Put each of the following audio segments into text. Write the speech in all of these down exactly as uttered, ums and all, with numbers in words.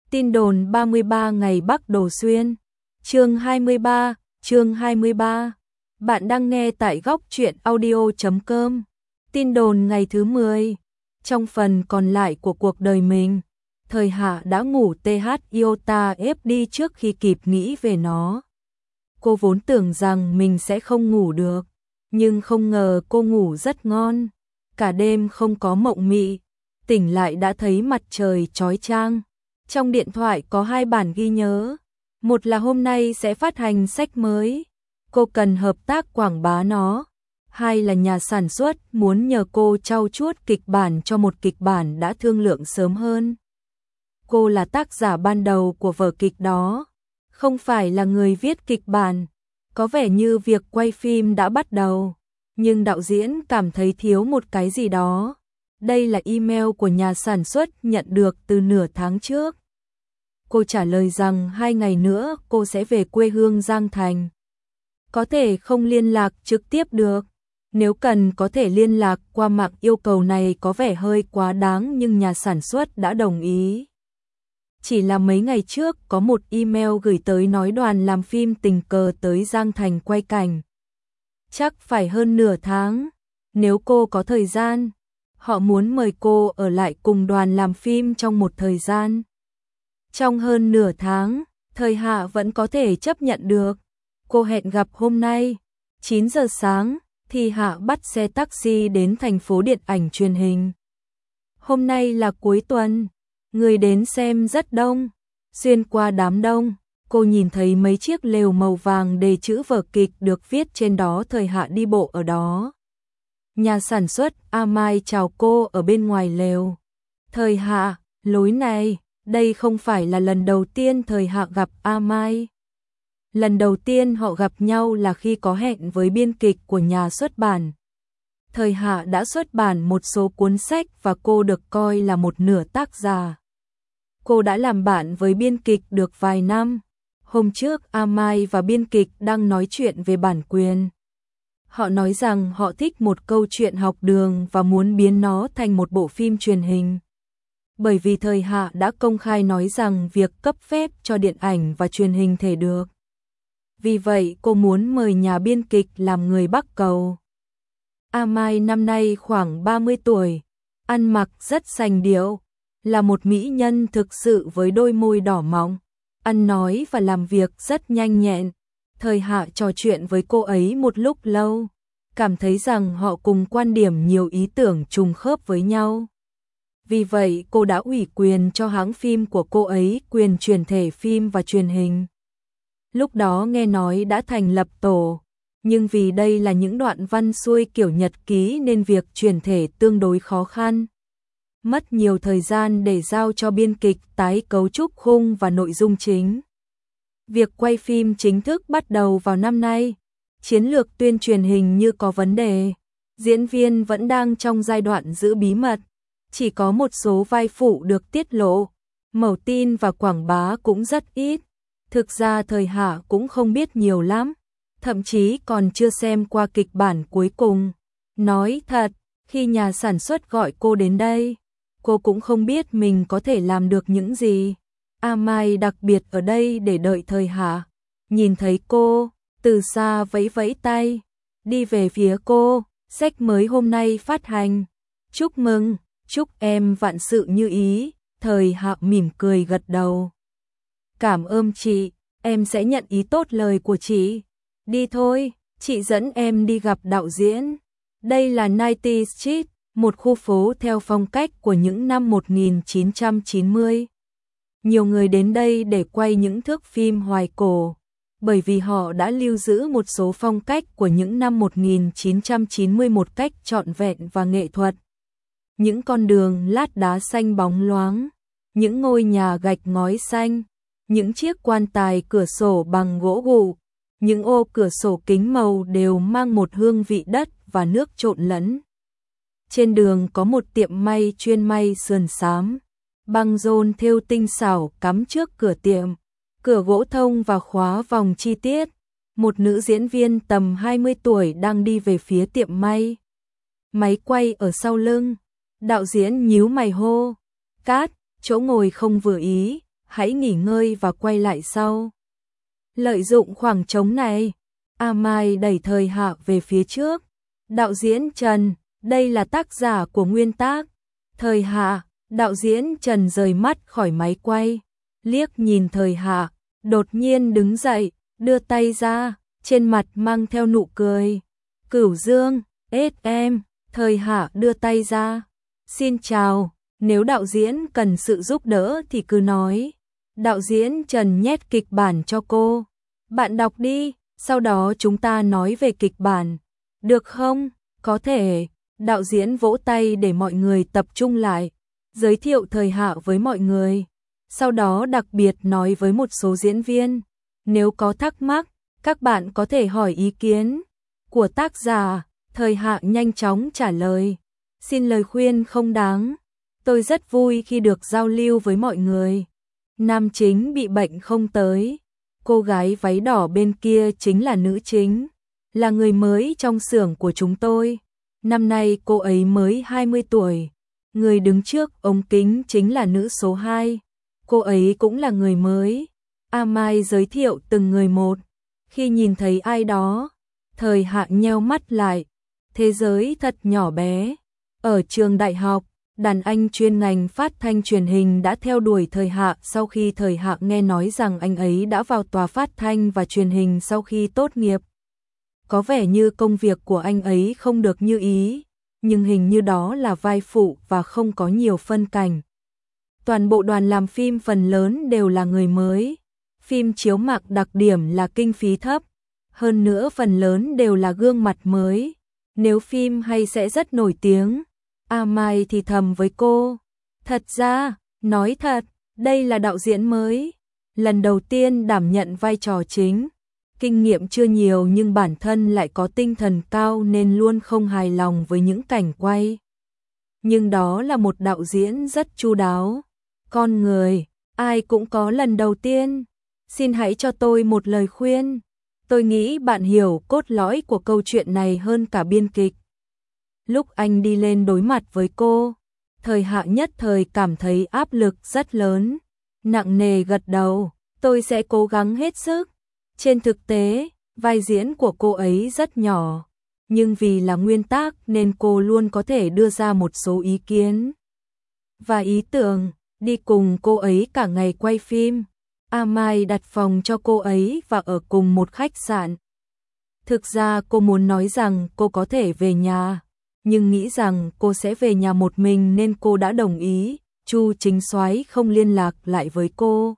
Tin đồn ba mươi ba ngày Bắc Đồ Xuyên. Chương hai mươi ba, chương hai mươi ba. Bạn đang nghe tại góc truyện audio chấm com. Tin đồn ngày thứ mười. Trong phần còn lại của cuộc đời mình, Thời Hạ đã ngủ tê hát iota ép đi trước khi kịp nghĩ về nó. Cô vốn tưởng rằng mình sẽ không ngủ được, nhưng không ngờ cô ngủ rất ngon. Cả đêm không có mộng mị, tỉnh lại đã thấy mặt trời chói chang. Trong điện thoại có hai bản ghi nhớ, một là hôm nay sẽ phát hành sách mới, cô cần hợp tác quảng bá nó. Hai là nhà sản xuất muốn nhờ cô trau chuốt kịch bản cho một kịch bản đã thương lượng sớm hơn. Cô là tác giả ban đầu của vở kịch đó, không phải là người viết kịch bản. Có vẻ như việc quay phim đã bắt đầu, nhưng đạo diễn cảm thấy thiếu một cái gì đó. Đây là email của nhà sản xuất nhận được từ nửa tháng trước. Cô trả lời rằng hai ngày nữa cô sẽ về quê hương Giang Thành. Có thể không liên lạc trực tiếp được, nếu cần có thể liên lạc qua mạng. Yêu cầu này có vẻ hơi quá đáng nhưng nhà sản xuất đã đồng ý. Chỉ là mấy ngày trước có một email gửi tới nói đoàn làm phim tình cờ tới Giang Thành quay cảnh. Chắc phải hơn nửa tháng, nếu cô có thời gian. Họ muốn mời cô ở lại cùng đoàn làm phim trong một thời gian. Trong hơn nửa tháng, Thời Hạ vẫn có thể chấp nhận được. Cô hẹn gặp hôm nay, chín giờ sáng, thì Hạ bắt xe taxi đến thành phố điện ảnh truyền hình. Hôm nay là cuối tuần, người đến xem rất đông. Xuyên qua đám đông, cô nhìn thấy mấy chiếc lều màu vàng đề chữ vở kịch được viết trên đó. Thời Hạ đi bộ ở đó. Nhà sản xuất A Mai chào cô ở bên ngoài lều. Thời Hạ, lối này. Đây không phải là lần đầu tiên Thời Hạ gặp A Mai. Lần đầu tiên họ gặp nhau là khi có hẹn với biên kịch của nhà xuất bản. Thời Hạ đã xuất bản một số cuốn sách và cô được coi là một nửa tác giả. Cô đã làm bạn với biên kịch được vài năm. Hôm trước A Mai và biên kịch đang nói chuyện về bản quyền. Họ nói rằng họ thích một câu chuyện học đường và muốn biến nó thành một bộ phim truyền hình. Bởi vì Thời Hạ đã công khai nói rằng việc cấp phép cho điện ảnh và truyền hình thể được. Vì vậy cô muốn mời nhà biên kịch làm người Bắc Cầu. A Mai năm nay khoảng ba mươi tuổi, ăn mặc rất sành điệu, là một mỹ nhân thực sự với đôi môi đỏ mọng, ăn nói và làm việc rất nhanh nhẹn. Thời Hạ trò chuyện với cô ấy một lúc lâu, cảm thấy rằng họ cùng quan điểm, nhiều ý tưởng trùng khớp với nhau. Vì vậy cô đã ủy quyền cho hãng phim của cô ấy quyền chuyển thể phim và truyền hình. Lúc đó nghe nói đã thành lập tổ, nhưng vì đây là những đoạn văn xuôi kiểu nhật ký nên việc chuyển thể tương đối khó khăn. Mất nhiều thời gian để giao cho biên kịch tái cấu trúc khung và nội dung chính. Việc quay phim chính thức bắt đầu vào năm nay. Chiến lược tuyên truyền hình như có vấn đề. Diễn viên vẫn đang trong giai đoạn giữ bí mật. Chỉ có một số vai phụ được tiết lộ. Mẩu tin và quảng bá cũng rất ít. Thực ra Thời Hạ cũng không biết nhiều lắm. Thậm chí còn chưa xem qua kịch bản cuối cùng. Nói thật, khi nhà sản xuất gọi cô đến đây, cô cũng không biết mình có thể làm được những gì. A Mai đặc biệt ở đây để đợi Thời Hạ. Nhìn thấy cô, từ xa vẫy vẫy tay, đi về phía cô. Sách mới hôm nay phát hành. Chúc mừng, chúc em vạn sự như ý. Thời Hạ mỉm cười gật đầu. Cảm ơn chị, em sẽ nhận ý tốt lời của chị. Đi thôi, chị dẫn em đi gặp đạo diễn. Đây là chín mươi Street, một khu phố theo phong cách của những năm một nghìn chín trăm chín mươi. Nhiều người đến đây để quay những thước phim hoài cổ, bởi vì họ đã lưu giữ một số phong cách của những năm một nghìn chín trăm chín mươi một cách trọn vẹn và nghệ thuật. Những con đường lát đá xanh bóng loáng, những ngôi nhà gạch ngói xanh, những chiếc quan tài cửa sổ bằng gỗ gụ, những ô cửa sổ kính màu đều mang một hương vị đất và nước trộn lẫn. Trên đường có một tiệm may chuyên may sườn xám, băng rôn thêu tinh xảo cắm trước cửa tiệm, cửa gỗ thông và khóa vòng chi tiết. Một nữ diễn viên tầm hai mươi tuổi đang đi về phía tiệm may. Máy quay ở sau lưng, đạo diễn nhíu mày hô, cát, chỗ ngồi không vừa ý, hãy nghỉ ngơi và quay lại sau. Lợi dụng khoảng trống này, A Mai đẩy Thời Hạ về phía trước. Đạo diễn Trần, đây là tác giả của nguyên tác. Thời Hạ, đạo diễn Trần rời mắt khỏi máy quay, liếc nhìn Thời Hạ, đột nhiên đứng dậy, đưa tay ra, trên mặt mang theo nụ cười. Cửu Dương, ết em, Thời Hạ đưa tay ra. Xin chào, nếu đạo diễn cần sự giúp đỡ thì cứ nói. Đạo diễn Trần nhét kịch bản cho cô. Bạn đọc đi, sau đó chúng ta nói về kịch bản. Được không? Có thể. Đạo diễn vỗ tay để mọi người tập trung lại, giới thiệu Thời Hạ với mọi người. Sau đó đặc biệt nói với một số diễn viên, nếu có thắc mắc, các bạn có thể hỏi ý kiến của tác giả. Thời Hạ nhanh chóng trả lời, xin lời khuyên không đáng. Tôi rất vui khi được giao lưu với mọi người. Nam chính bị bệnh không tới. Cô gái váy đỏ bên kia chính là nữ chính, là người mới trong xưởng của chúng tôi. Năm nay cô ấy mới hai mươi tuổi. Người đứng trước ống kính chính là nữ số hai. Cô ấy cũng là người mới. A Mai giới thiệu từng người một. Khi nhìn thấy ai đó, Thời Hạ nheo mắt lại. Thế giới thật nhỏ bé. Ở trường đại học, đàn anh chuyên ngành phát thanh truyền hình đã theo đuổi Thời Hạ sau khi Thời Hạ nghe nói rằng anh ấy đã vào tòa phát thanh và truyền hình sau khi tốt nghiệp. Có vẻ như công việc của anh ấy không được như ý, nhưng hình như đó là vai phụ và không có nhiều phân cảnh. Toàn bộ đoàn làm phim phần lớn đều là người mới. Phim chiếu mạc đặc điểm là kinh phí thấp, hơn nữa phần lớn đều là gương mặt mới. Nếu phim hay sẽ rất nổi tiếng. A Mai thì thầm với cô. Thật ra, nói thật, đây là đạo diễn mới, lần đầu tiên đảm nhận vai trò chính. Kinh nghiệm chưa nhiều nhưng bản thân lại có tinh thần cao nên luôn không hài lòng với những cảnh quay. Nhưng đó là một đạo diễn rất chu đáo. Con người, ai cũng có lần đầu tiên. Xin hãy cho tôi một lời khuyên. Tôi nghĩ bạn hiểu cốt lõi của câu chuyện này hơn cả biên kịch. Lúc anh đi lên đối mặt với cô, Thời Hạ nhất thời cảm thấy áp lực rất lớn. Nặng nề gật đầu, tôi sẽ cố gắng hết sức. Trên thực tế, vai diễn của cô ấy rất nhỏ, nhưng vì là nguyên tác nên cô luôn có thể đưa ra một số ý kiến và ý tưởng, đi cùng cô ấy cả ngày quay phim. A Mai đặt phòng cho cô ấy và ở cùng một khách sạn. Thực ra cô muốn nói rằng cô có thể về nhà, nhưng nghĩ rằng cô sẽ về nhà một mình nên cô đã đồng ý. Chu Chính Soái không liên lạc lại với cô.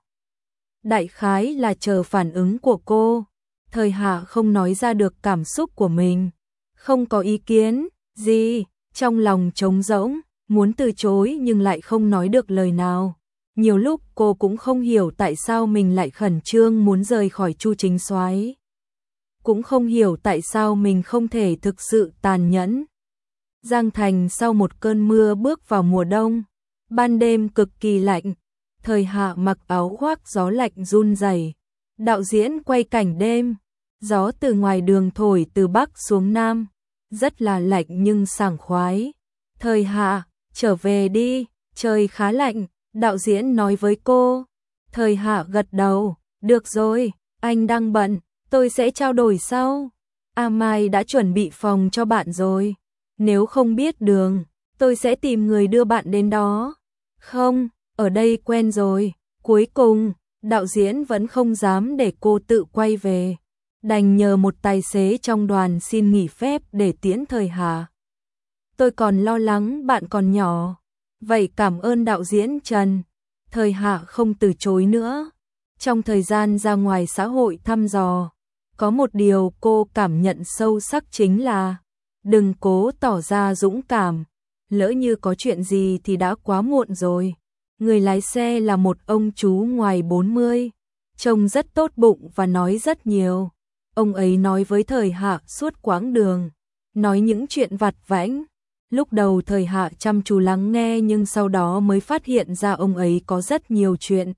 Đại khái là chờ phản ứng của cô. Thời Hạ không nói ra được cảm xúc của mình. Không có ý kiến gì, trong lòng trống rỗng, muốn từ chối nhưng lại không nói được lời nào. Nhiều lúc cô cũng không hiểu tại sao mình lại khẩn trương muốn rời khỏi Chu Chính Soái. Cũng không hiểu tại sao mình không thể thực sự tàn nhẫn. Giang Thành sau một cơn mưa bước vào mùa đông. Ban đêm cực kỳ lạnh. Thời Hạ mặc áo khoác gió lạnh run rẩy. Đạo diễn quay cảnh đêm. Gió từ ngoài đường thổi từ bắc xuống nam. Rất là lạnh nhưng sảng khoái. Thời Hạ, trở về đi, trời khá lạnh. Đạo diễn nói với cô. Thời Hạ gật đầu. Được rồi, anh đang bận, tôi sẽ trao đổi sau. A Mai đã chuẩn bị phòng cho bạn rồi. Nếu không biết đường, tôi sẽ tìm người đưa bạn đến đó. Không, ở đây quen rồi. Cuối cùng, đạo diễn vẫn không dám để cô tự quay về. Đành nhờ một tài xế trong đoàn xin nghỉ phép để tiễn Thời Hạ. Tôi còn lo lắng bạn còn nhỏ. Vậy cảm ơn đạo diễn Trần. Thời Hạ không từ chối nữa. Trong thời gian ra ngoài xã hội thăm dò, có một điều cô cảm nhận sâu sắc chính là đừng cố tỏ ra dũng cảm. Lỡ như có chuyện gì thì đã quá muộn rồi. Người lái xe là một ông chú ngoài bốn mươi, trông rất tốt bụng và nói rất nhiều. Ông ấy nói với Thời Hạ suốt quãng đường, nói những chuyện vặt vãnh. Lúc đầu Thời Hạ chăm chú lắng nghe nhưng sau đó mới phát hiện ra ông ấy có rất nhiều chuyện.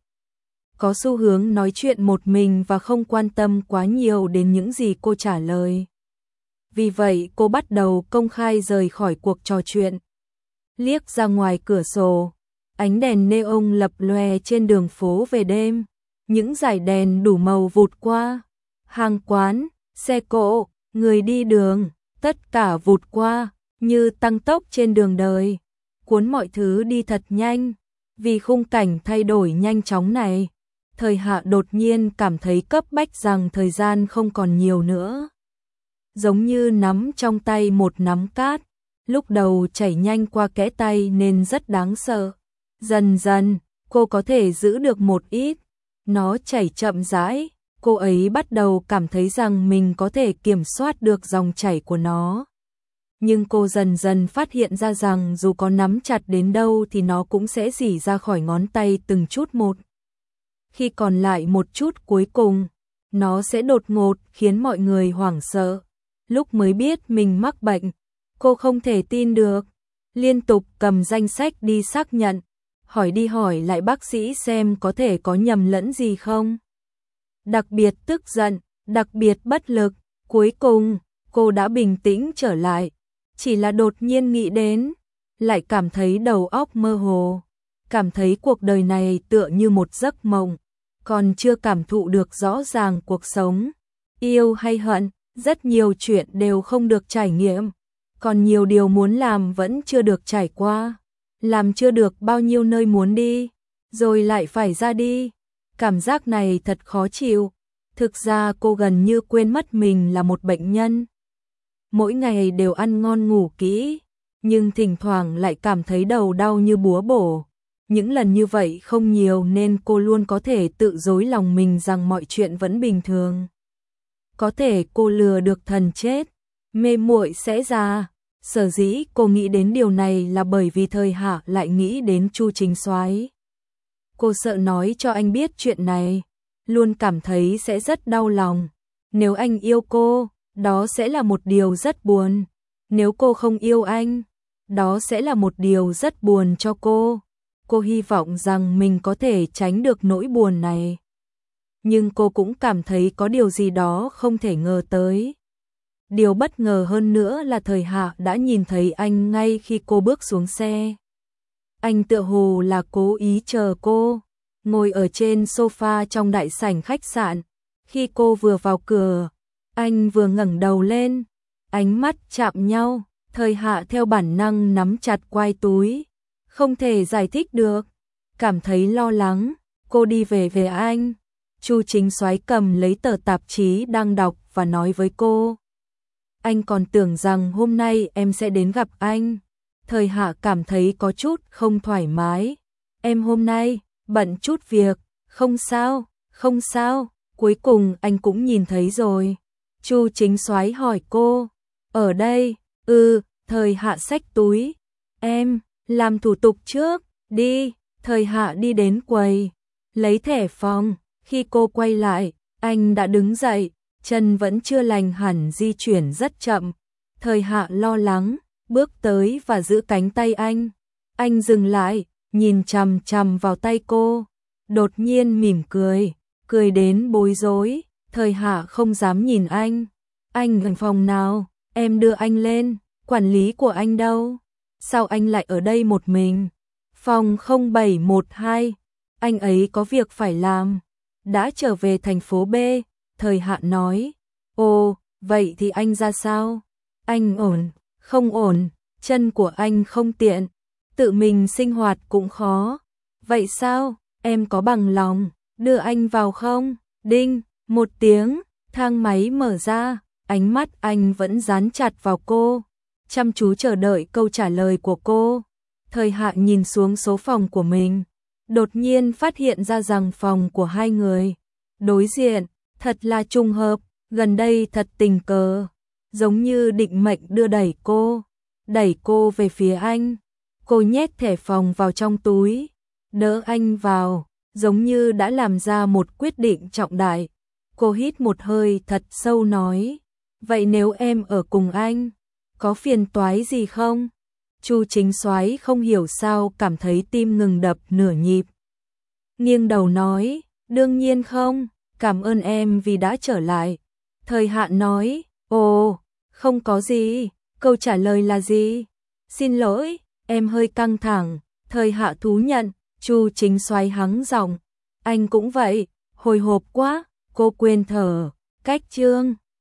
Có xu hướng nói chuyện một mình và không quan tâm quá nhiều đến những gì cô trả lời. Vì vậy cô bắt đầu công khai rời khỏi cuộc trò chuyện. Liếc ra ngoài cửa sổ, Ánh đèn neon lập lòe trên đường phố về đêm, những dải đèn đủ màu vụt qua. Hàng quán, xe cộ, người đi đường, tất cả vụt qua, như tăng tốc trên đường đời. Cuốn mọi thứ đi thật nhanh, vì khung cảnh thay đổi nhanh chóng này. Thời Hạ đột nhiên cảm thấy cấp bách rằng thời gian không còn nhiều nữa. Giống như nắm trong tay một nắm cát, lúc đầu chảy nhanh qua kẽ tay nên rất đáng sợ. Dần dần, cô có thể giữ được một ít, nó chảy chậm rãi, cô ấy bắt đầu cảm thấy rằng mình có thể kiểm soát được dòng chảy của nó. Nhưng cô dần dần phát hiện ra rằng dù có nắm chặt đến đâu thì nó cũng sẽ rỉ ra khỏi ngón tay từng chút một. Khi còn lại một chút cuối cùng, nó sẽ đột ngột khiến mọi người hoảng sợ. Lúc mới biết mình mắc bệnh, cô không thể tin được, liên tục cầm danh sách đi xác nhận, hỏi đi hỏi lại bác sĩ xem có thể có nhầm lẫn gì không. Đặc biệt tức giận, đặc biệt bất lực, cuối cùng, cô đã bình tĩnh trở lại, chỉ là đột nhiên nghĩ đến, lại cảm thấy đầu óc mơ hồ, cảm thấy cuộc đời này tựa như một giấc mộng, còn chưa cảm thụ được rõ ràng cuộc sống. Yêu hay hận, rất nhiều chuyện đều không được trải nghiệm, còn nhiều điều muốn làm vẫn chưa được trải qua, làm chưa được bao nhiêu nơi muốn đi, rồi lại phải ra đi. Cảm giác này thật khó chịu. Thực ra cô gần như quên mất mình là một bệnh nhân. Mỗi ngày đều ăn ngon ngủ kỹ, nhưng thỉnh thoảng lại cảm thấy đầu đau như búa bổ. Những lần như vậy không nhiều nên cô luôn có thể tự dối lòng mình rằng mọi chuyện vẫn bình thường. Có thể cô lừa được thần chết, mê muội sẽ già. Sở dĩ cô nghĩ đến điều này là bởi vì Thời Hạ lại nghĩ đến Chu Chính Soái. Cô sợ nói cho anh biết chuyện này, luôn cảm thấy sẽ rất đau lòng. Nếu anh yêu cô, đó sẽ là một điều rất buồn. Nếu cô không yêu anh, đó sẽ là một điều rất buồn cho cô. Cô hy vọng rằng mình có thể tránh được nỗi buồn này. Nhưng cô cũng cảm thấy có điều gì đó không thể ngờ tới. Điều bất ngờ hơn nữa là Thời Hạ đã nhìn thấy anh ngay khi cô bước xuống xe. Anh tựa hồ là cố ý chờ cô, ngồi ở trên sofa trong đại sảnh khách sạn. Khi cô vừa vào cửa, anh vừa ngẩng đầu lên, ánh mắt chạm nhau. Thời Hạ theo bản năng nắm chặt quai túi, không thể giải thích được, cảm thấy lo lắng. Cô đi về về anh. Chu Chính Soái cầm lấy tờ tạp chí đang đọc và nói với cô: anh còn tưởng rằng hôm nay em sẽ đến gặp anh. Thời Hạ cảm thấy có chút không thoải mái. Em hôm nay bận chút việc. Không sao, không sao. Cuối cùng anh cũng nhìn thấy rồi. Chu Chính Soái hỏi cô: ở đây? Ừ. Thời Hạ xách túi. Em làm thủ tục trước, đi. Thời Hạ đi đến quầy, lấy thẻ phòng. Khi cô quay lại, anh đã đứng dậy, chân vẫn chưa lành hẳn, di chuyển rất chậm. Thời Hạ lo lắng, bước tới và giữ cánh tay anh. Anh dừng lại, nhìn chằm chằm vào tay cô, đột nhiên mỉm cười, cười đến bối rối. Thời Hạ không dám nhìn anh. Anh ở phòng nào? Em đưa anh lên. Quản lý của anh đâu? Sao anh lại ở đây một mình? Phòng không bảy một hai. Anh ấy có việc phải làm. Đã trở về thành phố B. Thời Hạ nói. Ồ, vậy thì anh ra sao? Anh ổn? Không ổn, chân của anh không tiện, tự mình sinh hoạt cũng khó. Vậy sao, em có bằng lòng đưa anh vào không? Đinh, một tiếng, thang máy mở ra, ánh mắt anh vẫn dán chặt vào cô, chăm chú chờ đợi câu trả lời của cô. Thời Hạ nhìn xuống số phòng của mình, đột nhiên phát hiện ra rằng phòng của hai người đối diện, thật là trùng hợp, gần đây thật tình cờ, giống như định mệnh đưa đẩy cô, đẩy cô về phía anh. Cô nhét thẻ phòng vào trong túi, đỡ anh vào, giống như đã làm ra một quyết định trọng đại. Cô hít một hơi thật sâu nói, vậy nếu em ở cùng anh, có phiền toái gì không? Chu Chính Soái không hiểu sao cảm thấy tim ngừng đập nửa nhịp. Nghiêng đầu nói, đương nhiên không, cảm ơn em vì đã trở lại. Thời Hạ nói, ồ, không có gì, câu trả lời là gì? Xin lỗi, em hơi căng thẳng. Thời Hạ thú nhận, Chu Chính xoay hắng giọng, anh cũng vậy, hồi hộp quá, cô quên thở, cách chương.